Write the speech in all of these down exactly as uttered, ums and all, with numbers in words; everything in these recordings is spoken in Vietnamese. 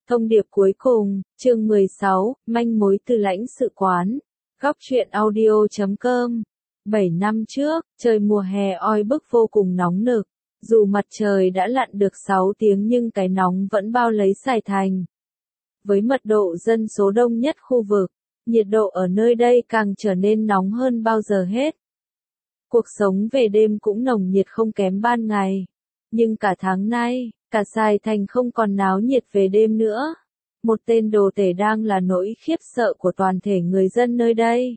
Thông điệp cuối cùng, chương mười sáu, manh mối từ lãnh sự quán. Góc truyện audio chấm com. bảy năm trước, trời mùa hè oi bức vô cùng nóng nực. Dù mặt trời đã lặn được sáu tiếng nhưng cái nóng vẫn bao lấy Sài Thành. Với mật độ dân số đông nhất khu vực, nhiệt độ ở nơi đây càng trở nên nóng hơn bao giờ hết. Cuộc sống về đêm cũng nồng nhiệt không kém ban ngày. Nhưng cả tháng nay, cả Sài Thành không còn náo nhiệt về đêm nữa. Một tên đồ tể đang là nỗi khiếp sợ của toàn thể người dân nơi đây.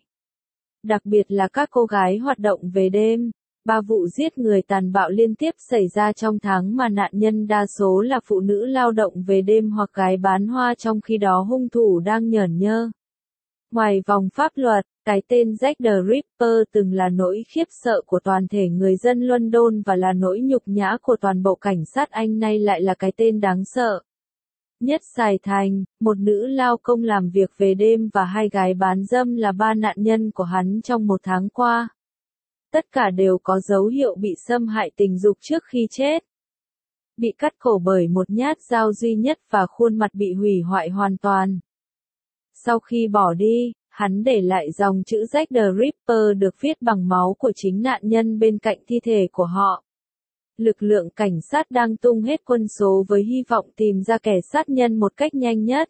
Đặc biệt là các cô gái hoạt động về đêm. Ba vụ giết người tàn bạo liên tiếp xảy ra trong tháng mà nạn nhân đa số là phụ nữ lao động về đêm hoặc gái bán hoa, trong khi đó hung thủ đang nhởn nhơ. Ngoài vòng pháp luật, cái tên Jack the Ripper từng là nỗi khiếp sợ của toàn thể người dân London và là nỗi nhục nhã của toàn bộ cảnh sát Anh, nay lại là cái tên đáng sợ nhất Sài Thành. Một nữ lao công làm việc về đêm và hai gái bán dâm là ba nạn nhân của hắn trong một tháng qua. Tất cả đều có dấu hiệu bị xâm hại tình dục trước khi chết. Bị cắt cổ bởi một nhát dao duy nhất và khuôn mặt bị hủy hoại hoàn toàn. Sau khi bỏ đi, hắn để lại dòng chữ Jack the Ripper được viết bằng máu của chính nạn nhân bên cạnh thi thể của họ. Lực lượng cảnh sát đang tung hết quân số với hy vọng tìm ra kẻ sát nhân một cách nhanh nhất.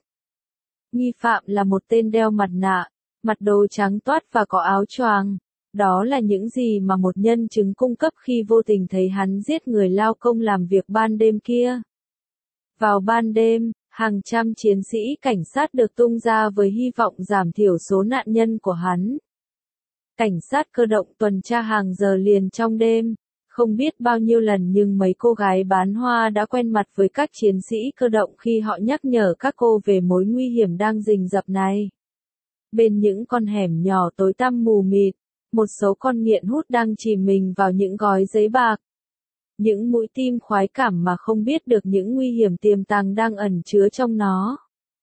Nghi phạm là một tên đeo mặt nạ, mặt đồ trắng toát và có áo choàng. Đó là những gì mà một nhân chứng cung cấp khi vô tình thấy hắn giết người lao công làm việc ban đêm kia. Vào ban đêm, hàng trăm chiến sĩ cảnh sát được tung ra với hy vọng giảm thiểu số nạn nhân của hắn. Cảnh sát cơ động tuần tra hàng giờ liền trong đêm, không biết bao nhiêu lần nhưng mấy cô gái bán hoa đã quen mặt với các chiến sĩ cơ động khi họ nhắc nhở các cô về mối nguy hiểm đang rình rập này. Bên những con hẻm nhỏ tối tăm mù mịt, một số con nghiện hút đang chìm mình vào những gói giấy bạc. Những mũi tim khoái cảm mà không biết được những nguy hiểm tiềm tàng đang ẩn chứa trong nó.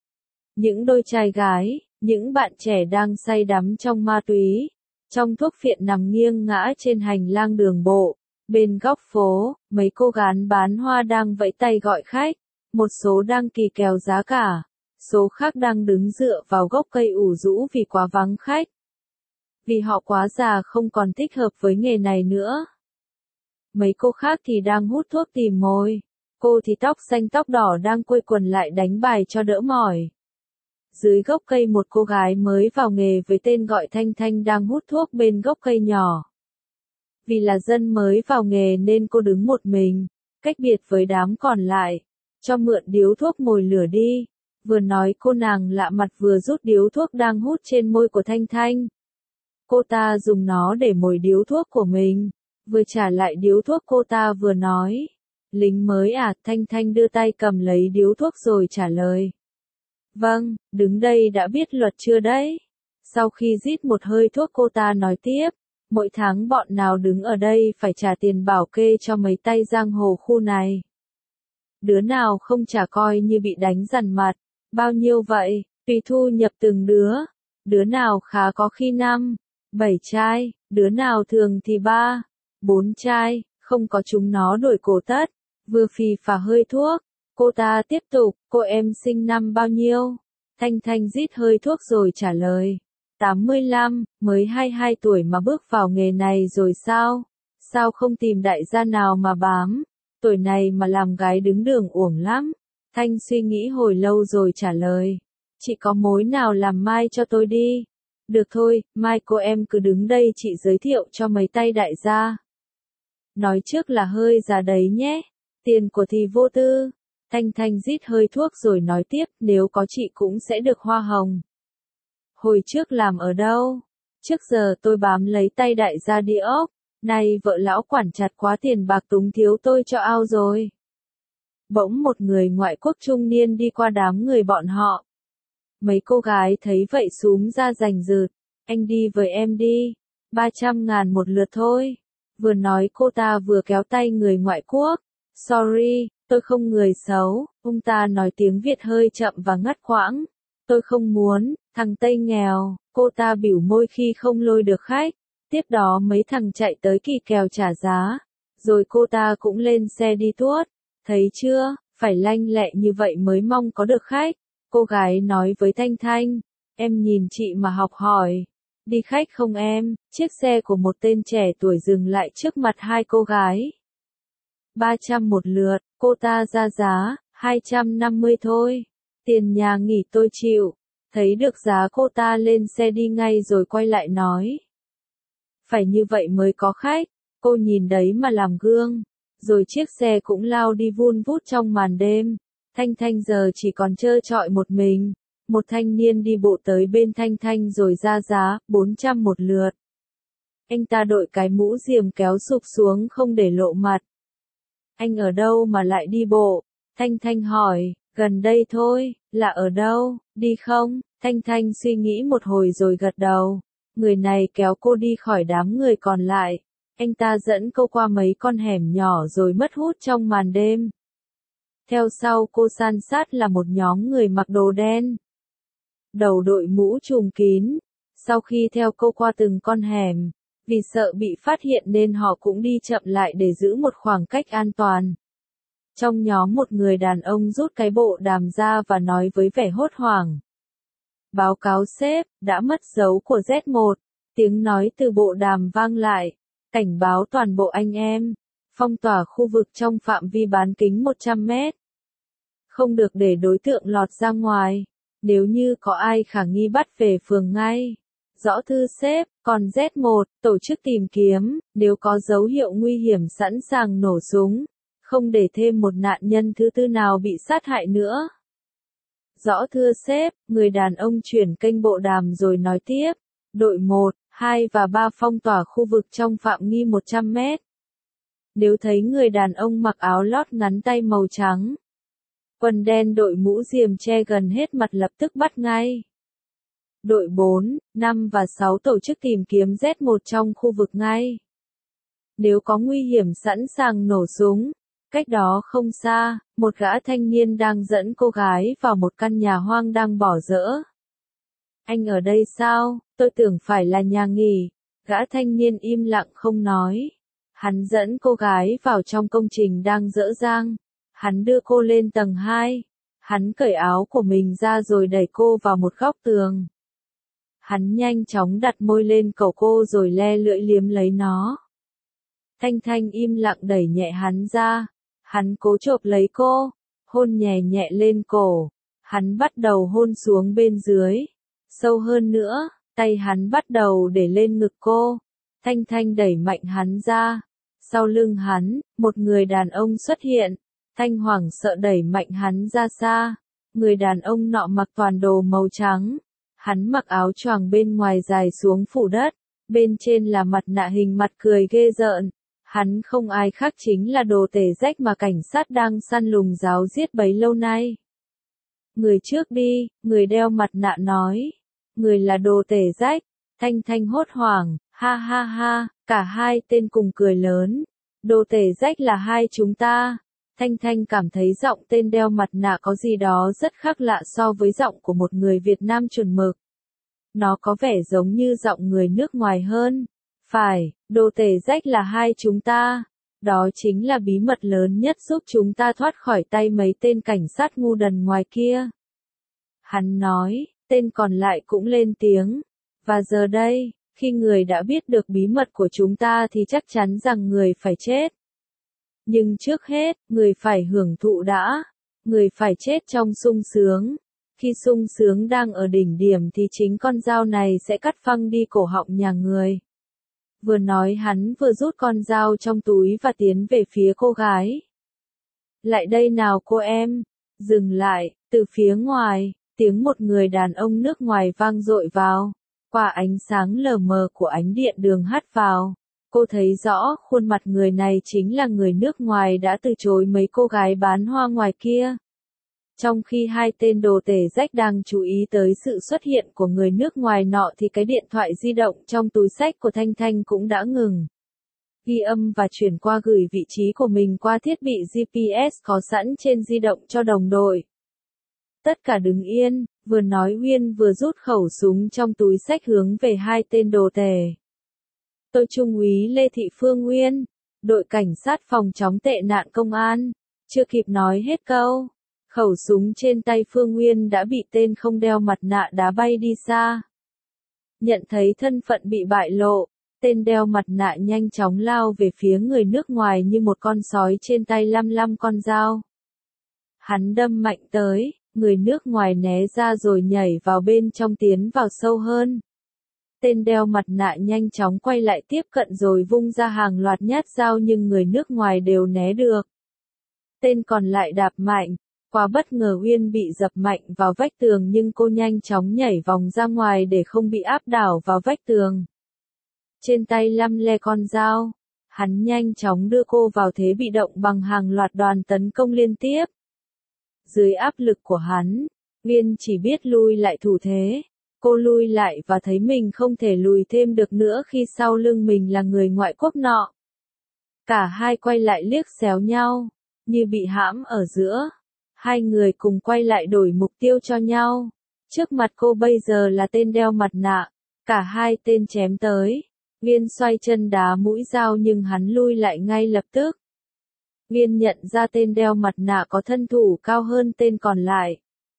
Những đôi trai gái, những bạn trẻ đang say đắm trong ma túy, trong thuốc phiện nằm nghiêng ngã trên hành lang đường bộ. Bên góc phố, mấy cô gái bán hoa đang vẫy tay gọi khách, một số đang kỳ kèo giá cả, số khác đang đứng dựa vào gốc cây ủ rũ vì quá vắng khách. Vì họ quá già không còn thích hợp với nghề này nữa. Mấy cô khác thì đang hút thuốc tìm mồi, cô thì tóc xanh tóc đỏ đang quây quần lại đánh bài cho đỡ mỏi. Dưới gốc cây một cô gái mới vào nghề với tên gọi Thanh Thanh đang hút thuốc bên gốc cây nhỏ. Vì là dân mới vào nghề nên cô đứng một mình, cách biệt với đám còn lại. Cho mượn điếu thuốc mồi lửa đi. Vừa nói cô nàng lạ mặt vừa rút điếu thuốc đang hút trên môi của Thanh Thanh. Cô ta dùng nó để mồi điếu thuốc của mình. Vừa trả lại điếu thuốc cô ta vừa nói. Lính mới à? Thanh Thanh đưa tay cầm lấy điếu thuốc rồi trả lời. Vâng, đứng đây đã biết luật chưa đấy? Sau khi rít một hơi thuốc cô ta nói tiếp. Mỗi tháng bọn nào đứng ở đây phải trả tiền bảo kê cho mấy tay giang hồ khu này. Đứa nào không trả coi như bị đánh dằn mặt. Bao nhiêu vậy? Tùy thu nhập từng đứa. Đứa nào khá có khi năm, bảy trai, đứa nào thường thì ba, bốn trai, không có chúng nó đổi cổ tất. Vừa phì phà hơi thuốc, cô ta tiếp tục, cô em sinh năm bao nhiêu? Thanh Thanh rít hơi thuốc rồi trả lời. tám mươi lăm, mới hai mươi hai tuổi mà bước vào nghề này rồi sao? Sao không tìm đại gia nào mà bám? Tuổi này mà làm gái đứng đường uổng lắm. Thanh suy nghĩ hồi lâu rồi trả lời. Chị có mối nào làm mai cho tôi đi? Được thôi, mai cô em cứ đứng đây chị giới thiệu cho mấy tay đại gia. Nói trước là hơi già đấy nhé. Tiền của thì vô tư. Thanh Thanh rít hơi thuốc rồi nói tiếp, nếu có chị cũng sẽ được hoa hồng. Hồi trước làm ở đâu? Trước giờ tôi bám lấy tay đại gia địa ốc. Nay vợ lão quản chặt quá, tiền bạc túng thiếu tôi cho ao rồi. Bỗng một người ngoại quốc trung niên đi qua đám người bọn họ. Mấy cô gái thấy vậy xúm ra giành giật. Anh đi với em đi. ba trăm ngàn một lượt thôi. Vừa nói cô ta vừa kéo tay người ngoại quốc. Sorry, tôi không người xấu. Ông ta nói tiếng Việt hơi chậm và ngắt quãng. Tôi không muốn. Thằng Tây nghèo, cô ta bỉu môi khi không lôi được khách. Tiếp đó mấy thằng chạy tới kỳ kèo trả giá. Rồi cô ta cũng lên xe đi tuốt. Thấy chưa, Phải lanh lẹ như vậy mới mong có được khách. Cô gái nói với Thanh Thanh, em nhìn chị mà học hỏi. Đi khách không em? Chiếc xe của một tên trẻ tuổi dừng lại trước mặt hai cô gái. ba trăm một lượt, cô ta ra giá, hai trăm năm mươi thôi. Tiền nhà nghỉ tôi chịu. Thấy được giá cô ta lên xe đi ngay rồi quay lại nói. Phải như vậy mới có khách, cô nhìn đấy mà làm gương. Rồi chiếc xe cũng lao đi vun vút trong màn đêm. Thanh Thanh giờ chỉ còn trơ trọi một mình. Một thanh niên đi bộ tới bên Thanh Thanh rồi ra giá, bốn trăm một lượt. Anh ta đội cái mũ diềm kéo sụp xuống không để lộ mặt. Anh ở đâu mà lại đi bộ? Thanh Thanh hỏi, gần đây thôi, là ở đâu, đi không? Thanh Thanh suy nghĩ một hồi rồi gật đầu. Người này kéo cô đi khỏi đám người còn lại. Anh ta dẫn cô qua mấy con hẻm nhỏ rồi mất hút trong màn đêm. Theo sau cô san sát là một nhóm người mặc đồ đen. Đầu đội mũ trùm kín. Sau khi theo cô qua từng con hẻm, vì sợ bị phát hiện nên họ cũng đi chậm lại để giữ một khoảng cách an toàn. Trong nhóm một người đàn ông rút cái bộ đàm ra và nói với vẻ hốt hoảng. Báo cáo sếp, đã mất dấu của Z một. Tiếng nói từ bộ đàm vang lại. Cảnh báo toàn bộ anh em. Phong tỏa khu vực trong phạm vi bán kính một trăm mét. Không được để đối tượng lọt ra ngoài. Nếu như có ai khả nghi bắt về phường ngay. Rõ thư sếp, còn Z một, tổ chức tìm kiếm, nếu có dấu hiệu nguy hiểm sẵn sàng nổ súng. Không để thêm một nạn nhân thứ tư nào bị sát hại nữa. Rõ thưa sếp, người đàn ông chuyển kênh bộ đàm rồi nói tiếp. Đội một, hai và ba phong tỏa khu vực trong phạm nghi một trăm mét. Nếu thấy người đàn ông mặc áo lót ngắn tay màu trắng, quần đen đội mũ diềm che gần hết mặt lập tức bắt ngay. Đội bốn, năm và sáu tổ chức tìm kiếm Z một trong khu vực ngay. Nếu có nguy hiểm sẵn sàng nổ súng. Cách đó không xa, một gã thanh niên đang dẫn cô gái vào một căn nhà hoang đang bỏ dỡ. Anh ở đây sao? Tôi tưởng phải là nhà nghỉ. Gã thanh niên im lặng không nói. Hắn dẫn cô gái vào trong công trình đang dỡ dang. Hắn đưa cô lên tầng hai. Hắn cởi áo của mình ra rồi đẩy cô vào một góc tường. Hắn nhanh chóng đặt môi lên cổ cô rồi le lưỡi liếm lấy nó. Thanh Thanh im lặng đẩy nhẹ hắn ra. Hắn cố chộp lấy cô, hôn nhẹ nhẹ lên cổ. Hắn bắt đầu hôn xuống bên dưới. Sâu hơn nữa, tay hắn bắt đầu để lên ngực cô. Thanh Thanh đẩy mạnh hắn ra. Sau lưng hắn, một người đàn ông xuất hiện. Thanh hoảng sợ đẩy mạnh hắn ra xa. Người đàn ông nọ mặc toàn đồ màu trắng. Hắn mặc áo choàng bên ngoài dài xuống phủ đất. Bên trên là mặt nạ hình mặt cười ghê rợn. Hắn không ai khác chính là đồ tể rách mà cảnh sát đang săn lùng giáo giết bấy lâu nay. Người trước đi, người đeo mặt nạ nói. Người là đồ tể rách. Thanh Thanh hốt hoảng, ha ha ha, cả hai tên cùng cười lớn. Đồ tể rách là hai chúng ta. Thanh Thanh cảm thấy giọng tên đeo mặt nạ có gì đó rất khác lạ so với giọng của một người Việt Nam chuẩn mực. Nó có vẻ giống như giọng người nước ngoài hơn. Phải, đồ tể rách là hai chúng ta. Đó chính là bí mật lớn nhất giúp chúng ta thoát khỏi tay mấy tên cảnh sát ngu đần ngoài kia. Hắn nói, tên còn lại cũng lên tiếng. Và giờ đây, khi người đã biết được bí mật của chúng ta thì chắc chắn rằng người phải chết. Nhưng trước hết, người phải hưởng thụ đã. Người phải chết trong sung sướng. Khi sung sướng đang ở đỉnh điểm thì chính con dao này sẽ cắt phăng đi cổ họng nhà người. Vừa nói hắn vừa rút con dao trong túi và tiến về phía cô gái. Lại đây nào cô em. Dừng lại, từ phía ngoài, tiếng một người đàn ông nước ngoài vang dội vào. Qua ánh sáng lờ mờ của ánh điện đường hắt vào. Cô thấy rõ khuôn mặt người này chính là người nước ngoài đã từ chối mấy cô gái bán hoa ngoài kia. Trong khi hai tên đồ tể rách đang chú ý tới sự xuất hiện của người nước ngoài nọ thì cái điện thoại di động trong túi xách của Thanh Thanh cũng đã ngừng. Ghi âm và chuyển qua gửi vị trí của mình qua thiết bị giê pê ét có sẵn trên di động cho đồng đội. Tất cả đứng yên, vừa nói Uyên vừa rút khẩu súng trong túi xách hướng về hai tên đồ tể. Tôi Trung úy Lê Thị Phương Uyên, đội cảnh sát phòng chống tệ nạn công an. Chưa kịp nói hết câu, khẩu súng trên tay Phương Nguyên đã bị tên không đeo mặt nạ đá bay đi xa. Nhận thấy thân phận bị bại lộ, tên đeo mặt nạ nhanh chóng lao về phía người nước ngoài như một con sói trên tay lăm lăm con dao. Hắn đâm mạnh tới, người nước ngoài né ra rồi nhảy vào bên trong tiến vào sâu hơn. Tên đeo mặt nạ nhanh chóng quay lại tiếp cận rồi vung ra hàng loạt nhát dao nhưng người nước ngoài đều né được. Tên còn lại đạp mạnh, quá bất ngờ Uyên bị dập mạnh vào vách tường nhưng cô nhanh chóng nhảy vòng ra ngoài để không bị áp đảo vào vách tường. Trên tay lăm le con dao, hắn nhanh chóng đưa cô vào thế bị động bằng hàng loạt đòn tấn công liên tiếp. Dưới áp lực của hắn, Uyên chỉ biết lui lại thủ thế. Cô lui lại và thấy mình không thể lùi thêm được nữa khi sau lưng mình là người ngoại quốc nọ. Cả hai quay lại liếc xéo nhau, như bị hãm ở giữa. Hai người cùng quay lại đổi mục tiêu cho nhau. Trước mặt cô bây giờ là tên đeo mặt nạ. Cả hai tên chém tới. Uyên xoay chân đá mũi dao nhưng hắn lui lại ngay lập tức. Uyên nhận ra tên đeo mặt nạ có thân thủ cao hơn tên còn lại.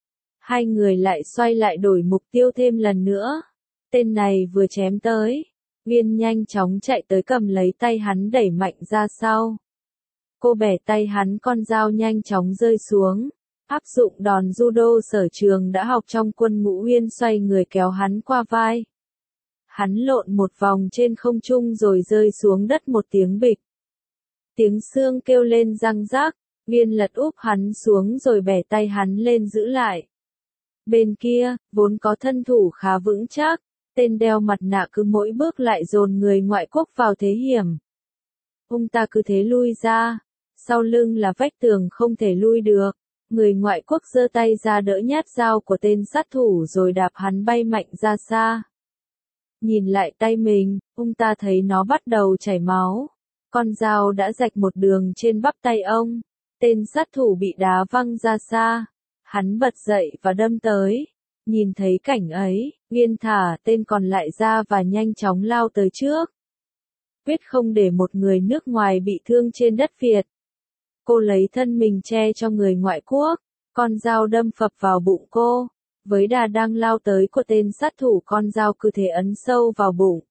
Hai người lại xoay lại đổi mục tiêu thêm lần nữa. Tên này vừa chém tới. Uyên nhanh chóng chạy tới cầm lấy tay hắn đẩy mạnh ra sau. Cô bẻ tay hắn, con dao nhanh chóng rơi xuống. Áp dụng đòn judo sở trường đã học trong quân ngũ, Uyên xoay người kéo hắn qua vai. Hắn lộn một vòng trên không trung rồi rơi xuống đất một tiếng bịch. Tiếng xương kêu lên răng rác. Uyên lật úp hắn xuống rồi bẻ tay hắn lên giữ lại. Bên kia, vốn có thân thủ khá vững chắc, tên đeo mặt nạ cứ mỗi bước lại dồn người ngoại quốc vào thế hiểm. Ông ta cứ thế lui ra, sau lưng là vách tường không thể lui được. Người ngoại quốc giơ tay ra đỡ nhát dao của tên sát thủ rồi đạp hắn bay mạnh ra xa. Nhìn lại tay mình, ông ta thấy nó bắt đầu chảy máu. Con dao đã rạch một đường trên bắp tay ông. Tên sát thủ bị đá văng ra xa. Hắn bật dậy và đâm tới. Nhìn thấy cảnh ấy, Uyên thả tên còn lại ra và nhanh chóng lao tới trước. Quyết không để một người nước ngoài bị thương trên đất Việt. Cô lấy thân mình che cho người ngoại quốc. Con dao đâm phập vào bụng cô. Với đà đang lao tới của tên sát thủ, con dao cứ thế ấn sâu vào bụng.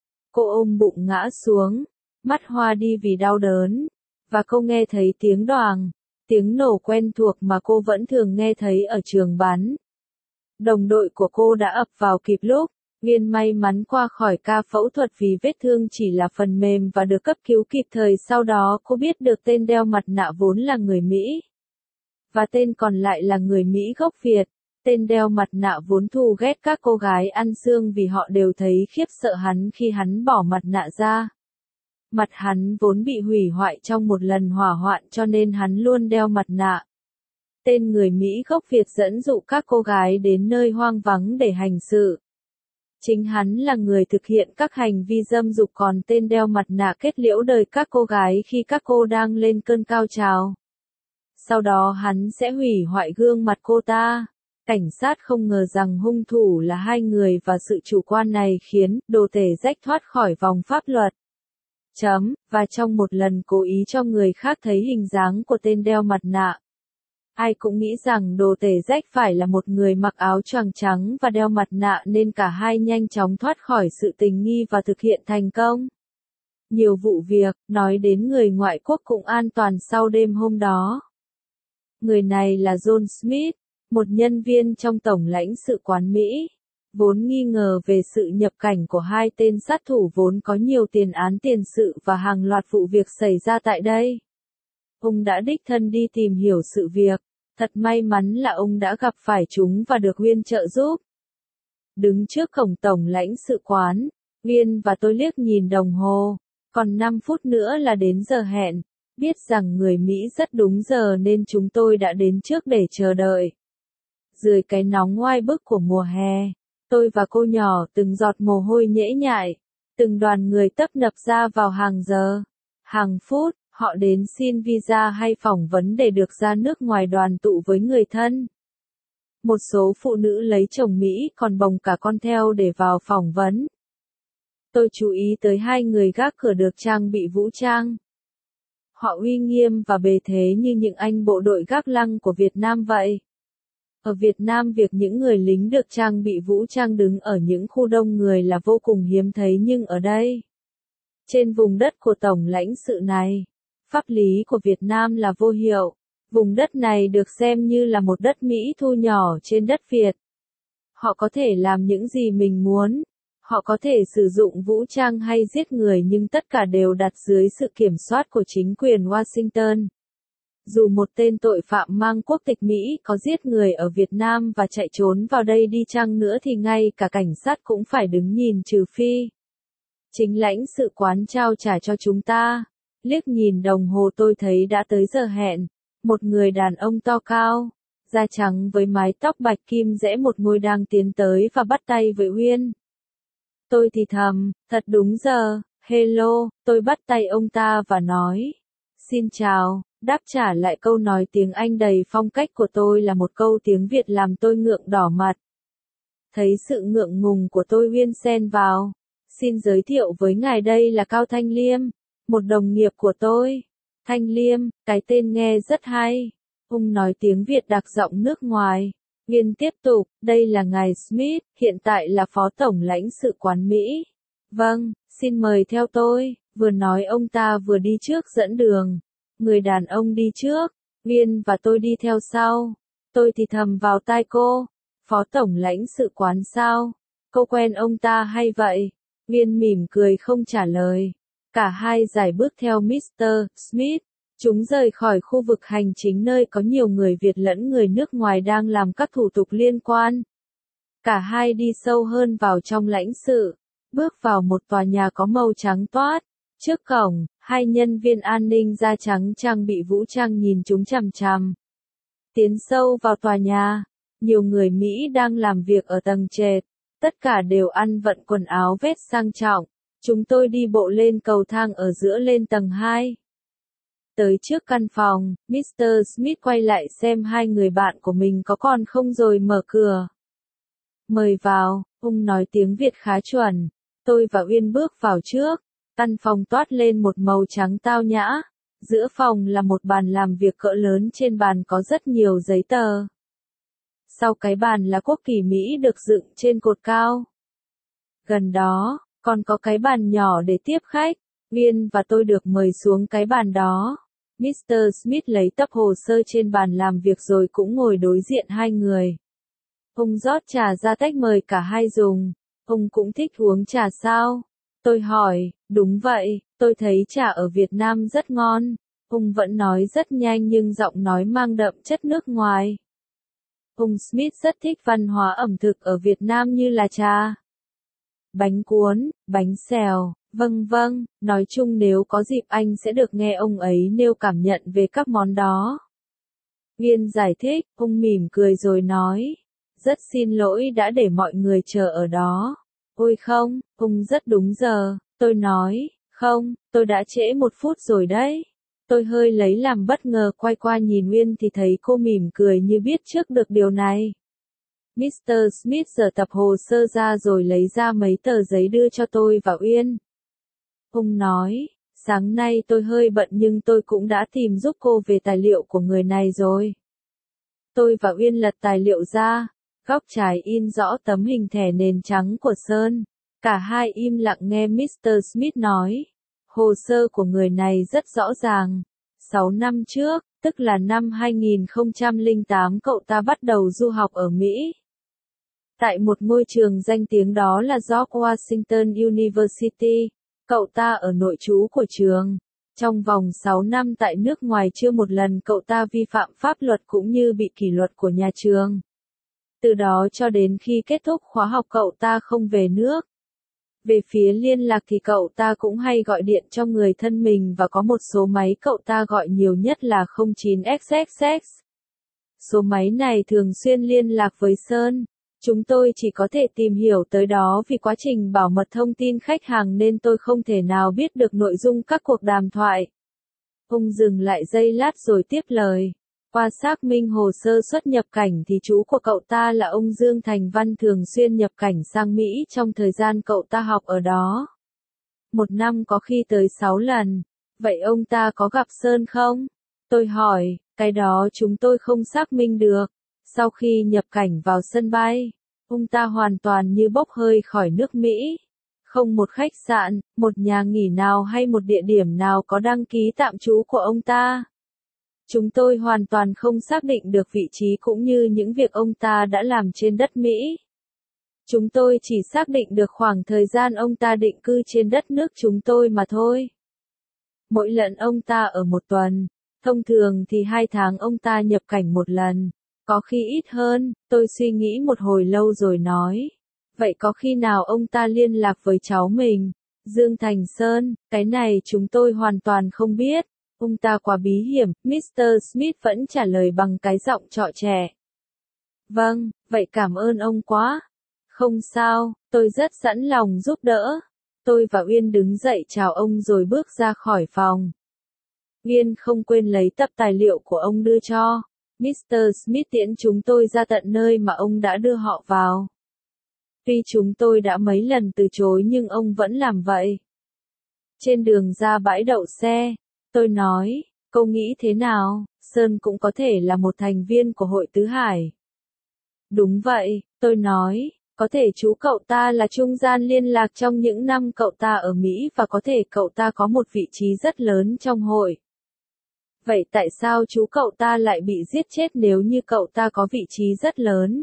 Cô ôm bụng ngã xuống, mắt hoa đi vì đau đớn. Và cô nghe thấy tiếng đoàng. Tiếng nổ quen thuộc mà cô vẫn thường nghe thấy ở trường bắn. Đồng đội của cô đã ập vào kịp lúc. Uyên may mắn qua khỏi ca phẫu thuật vì vết thương chỉ là phần mềm và được cấp cứu kịp thời. Sau đó cô biết được tên đeo mặt nạ vốn là người Mỹ. Và tên còn lại là người Mỹ gốc Việt. Tên đeo mặt nạ vốn thù ghét các cô gái ăn xương vì họ đều thấy khiếp sợ hắn khi hắn bỏ mặt nạ ra. Mặt hắn vốn bị hủy hoại trong một lần hỏa hoạn cho nên hắn luôn đeo mặt nạ. Tên người Mỹ gốc Việt dẫn dụ các cô gái đến nơi hoang vắng để hành sự. Chính hắn là người thực hiện các hành vi dâm dục, còn tên đeo mặt nạ kết liễu đời các cô gái khi các cô đang lên cơn cao trào. Sau đó hắn sẽ hủy hoại gương mặt cô ta. Cảnh sát không ngờ rằng hung thủ là hai người và sự chủ quan này khiến đồ tể rách thoát khỏi vòng pháp luật. Chấm, và trong một lần cố ý cho người khác thấy hình dáng của tên đeo mặt nạ. Ai cũng nghĩ rằng đồ tể rách phải là một người mặc áo choàng trắng và đeo mặt nạ nên cả hai nhanh chóng thoát khỏi sự tình nghi và thực hiện thành công. Nhiều vụ việc, nói đến người ngoại quốc cũng an toàn sau đêm hôm đó. Người này là John Smith, một nhân viên trong Tổng lãnh sự quán Mỹ. Vốn nghi ngờ về sự nhập cảnh của hai tên sát thủ vốn có nhiều tiền án tiền sự và hàng loạt vụ việc xảy ra tại đây. Ông đã đích thân đi tìm hiểu sự việc. Thật may mắn là ông đã gặp phải chúng và được Uyên trợ giúp. Đứng trước cổng Tổng lãnh sự quán, Uyên và tôi liếc nhìn đồng hồ. Còn năm phút nữa là đến giờ hẹn. Biết rằng người Mỹ rất đúng giờ nên chúng tôi đã đến trước để chờ đợi. Dưới cái nóng oi bức của mùa hè, tôi và cô nhỏ từng giọt mồ hôi nhễ nhại. Từng đoàn người tấp nập ra vào hàng giờ, hàng phút. Họ đến xin visa hay phỏng vấn để được ra nước ngoài đoàn tụ với người thân. Một số phụ nữ lấy chồng Mỹ còn bồng cả con theo để vào phỏng vấn. Tôi chú ý tới hai người gác cửa được trang bị vũ trang. Họ uy nghiêm và bề thế như những anh bộ đội gác lăng của Việt Nam vậy. Ở Việt Nam việc những người lính được trang bị vũ trang đứng ở những khu đông người là vô cùng hiếm thấy, nhưng ở đây, trên vùng đất của tổng lãnh sự này, pháp lý của Việt Nam là vô hiệu. Vùng đất này được xem như là một đất Mỹ thu nhỏ trên đất Việt. Họ có thể làm những gì mình muốn. Họ có thể sử dụng vũ trang hay giết người, nhưng tất cả đều đặt dưới sự kiểm soát của chính quyền Washington. Dù một tên tội phạm mang quốc tịch Mỹ có giết người ở Việt Nam và chạy trốn vào đây đi chăng nữa thì ngay cả cảnh sát cũng phải đứng nhìn, trừ phi chính lãnh sự quán trao trả cho chúng ta. Liếc nhìn đồng hồ tôi thấy đã tới giờ hẹn. Một người đàn ông to cao, da trắng với mái tóc bạch kim rẽ một ngôi đang tiến tới và bắt tay với Uyên. Tôi thì thầm, thật đúng giờ, hello, tôi bắt tay ông ta và nói, xin chào, đáp trả lại câu nói tiếng Anh đầy phong cách của tôi là một câu tiếng Việt làm tôi ngượng đỏ mặt. Thấy sự ngượng ngùng của tôi, Uyên xen vào, xin giới thiệu với ngài đây là Cao Thanh Liêm, một đồng nghiệp của tôi. Thanh Liêm, cái tên nghe rất hay. Ông nói tiếng Việt đặc giọng nước ngoài. Uyên tiếp tục, đây là ngài Smith, hiện tại là phó tổng lãnh sự quán Mỹ. Vâng, xin mời theo tôi. Vừa nói ông ta vừa đi trước dẫn đường. Người đàn ông đi trước, Uyên và tôi đi theo sau. Tôi thì thầm vào tai cô, phó tổng lãnh sự quán sao? Cô quen ông ta hay vậy? Uyên mỉm cười không trả lời. Cả hai giải bước theo mít tơ Smith. Chúng rời khỏi khu vực hành chính nơi có nhiều người Việt lẫn người nước ngoài đang làm các thủ tục liên quan. Cả hai đi sâu hơn vào trong lãnh sự, bước vào một tòa nhà có màu trắng toát. Trước cổng, hai nhân viên an ninh da trắng trang bị vũ trang nhìn chúng chằm chằm. Tiến sâu vào tòa nhà, nhiều người Mỹ đang làm việc ở tầng trệt. Tất cả đều ăn vận quần áo vest sang trọng. Chúng tôi đi bộ lên cầu thang ở giữa lên tầng hai. Tới trước căn phòng, mít tơ Smith quay lại xem hai người bạn của mình có còn không rồi mở cửa. Mời vào, ông nói tiếng Việt khá chuẩn. Tôi và Uyên bước vào trước. Căn phòng toát lên một màu trắng tao nhã. Giữa phòng là một bàn làm việc cỡ lớn, trên bàn có rất nhiều giấy tờ. Sau cái bàn là quốc kỳ Mỹ được dựng trên cột cao. Gần đó, còn có cái bàn nhỏ để tiếp khách. Uyên và tôi được mời xuống cái bàn đó. mít tơ Smith lấy tập hồ sơ trên bàn làm việc rồi cũng ngồi đối diện hai người. Ông rót trà ra tách mời cả hai dùng. Ông cũng thích uống trà sao? Tôi hỏi, đúng vậy, tôi thấy trà ở Việt Nam rất ngon. Ông vẫn nói rất nhanh nhưng giọng nói mang đậm chất nước ngoài. Ông Smith rất thích văn hóa ẩm thực ở Việt Nam như là trà, bánh cuốn, bánh xèo, vâng vâng, nói chung nếu có dịp anh sẽ được nghe ông ấy nêu cảm nhận về các món đó. Uyên giải thích, ông mỉm cười rồi nói, rất xin lỗi đã để mọi người chờ ở đó. Ôi không, ông rất đúng giờ, tôi nói, không, tôi đã trễ một phút rồi đấy. Tôi hơi lấy làm bất ngờ, quay qua nhìn Uyên thì thấy cô mỉm cười như biết trước được điều này. mít tơ Smith giở tập hồ sơ ra rồi lấy ra mấy tờ giấy đưa cho tôi và Uyên. Ông nói, sáng nay tôi hơi bận nhưng tôi cũng đã tìm giúp cô về tài liệu của người này rồi. Tôi và Uyên lật tài liệu ra, góc trái in rõ tấm hình thẻ nền trắng của Sơn. Cả hai im lặng nghe mít tơ Smith nói. Hồ sơ của người này rất rõ ràng. sáu năm trước, tức là năm hai nghìn không trăm lẻ tám, cậu ta bắt đầu du học ở Mỹ. Tại một ngôi trường danh tiếng đó là George Washington University, cậu ta ở nội trú của trường. Trong vòng sáu năm tại nước ngoài chưa một lần cậu ta vi phạm pháp luật cũng như bị kỷ luật của nhà trường. Từ đó cho đến khi kết thúc khóa học cậu ta không về nước. Về phía liên lạc thì cậu ta cũng hay gọi điện cho người thân mình và có một số máy cậu ta gọi nhiều nhất là không chín x x x. Số máy này thường xuyên liên lạc với Sơn. Chúng tôi chỉ có thể tìm hiểu tới đó vì quá trình bảo mật thông tin khách hàng nên tôi không thể nào biết được nội dung các cuộc đàm thoại. Ông dừng lại giây lát rồi tiếp lời. Qua xác minh hồ sơ xuất nhập cảnh thì chú của cậu ta là ông Dương Thành Văn thường xuyên nhập cảnh sang Mỹ trong thời gian cậu ta học ở đó. Một năm có khi tới sáu lần. Vậy ông ta có gặp Sơn không? Tôi hỏi, cái đó chúng tôi không xác minh được. Sau khi nhập cảnh vào sân bay, ông ta hoàn toàn như bốc hơi khỏi nước Mỹ. Không một khách sạn, một nhà nghỉ nào hay một địa điểm nào có đăng ký tạm trú của ông ta. Chúng tôi hoàn toàn không xác định được vị trí cũng như những việc ông ta đã làm trên đất Mỹ. Chúng tôi chỉ xác định được khoảng thời gian ông ta định cư trên đất nước chúng tôi mà thôi. Mỗi lần ông ta ở một tuần, thông thường thì hai tháng ông ta nhập cảnh một lần, có khi ít hơn. Tôi suy nghĩ một hồi lâu rồi nói, vậy có khi nào ông ta liên lạc với cháu mình, Dương Thành Sơn? Cái này chúng tôi hoàn toàn không biết. Ông ta quá bí hiểm, mít tơ Smith vẫn trả lời bằng cái giọng trọ trẻ. Vâng, vậy cảm ơn ông quá. Không sao, tôi rất sẵn lòng giúp đỡ. Tôi và Uyên đứng dậy chào ông rồi bước ra khỏi phòng. Uyên không quên lấy tập tài liệu của ông đưa cho. mít tơ Smith tiễn chúng tôi ra tận nơi mà ông đã đưa họ vào. Tuy chúng tôi đã mấy lần từ chối nhưng ông vẫn làm vậy. Trên đường ra bãi đậu xe, tôi nói, cô nghĩ thế nào, Sơn cũng có thể là một thành viên của hội tứ hải. Đúng vậy, tôi nói, có thể chú cậu ta là trung gian liên lạc trong những năm cậu ta ở Mỹ và có thể cậu ta có một vị trí rất lớn trong hội. Vậy tại sao chú cậu ta lại bị giết chết nếu như cậu ta có vị trí rất lớn?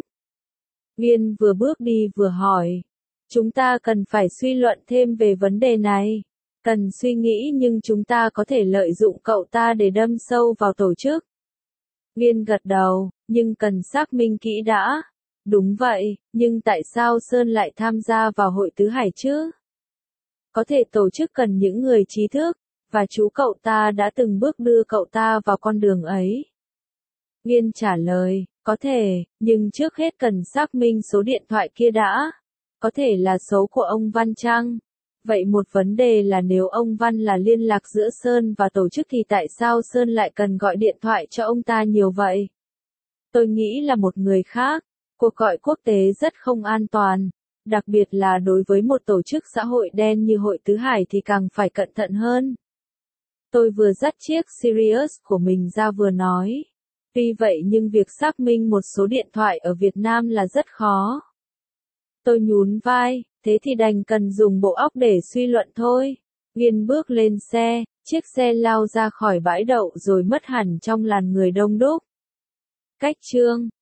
Uyên vừa bước đi vừa hỏi. Chúng ta cần phải suy luận thêm về vấn đề này. Cần suy nghĩ nhưng chúng ta có thể lợi dụng cậu ta để đâm sâu vào tổ chức. Uyên gật đầu, nhưng cần xác minh kỹ đã. Đúng vậy, nhưng tại sao Sơn lại tham gia vào hội tứ hải chứ? Có thể tổ chức cần những người trí thức, và chú cậu ta đã từng bước đưa cậu ta vào con đường ấy. Uyên trả lời, có thể, nhưng trước hết cần xác minh số điện thoại kia đã. Có thể là số của ông Văn chăng? Vậy một vấn đề là nếu ông Văn là liên lạc giữa Sơn và tổ chức thì tại sao Sơn lại cần gọi điện thoại cho ông ta nhiều vậy? Tôi nghĩ là một người khác. Cuộc gọi quốc tế rất không an toàn. Đặc biệt là đối với một tổ chức xã hội đen như hội tứ hải thì càng phải cẩn thận hơn. Tôi vừa dắt chiếc Sirius của mình ra vừa nói. Tuy vậy nhưng việc xác minh một số điện thoại ở Việt Nam là rất khó. Tôi nhún vai, thế thì đành cần dùng bộ óc để suy luận thôi. Uyên bước lên xe, chiếc xe lao ra khỏi bãi đậu rồi mất hẳn trong làn người đông đúc. Cách chương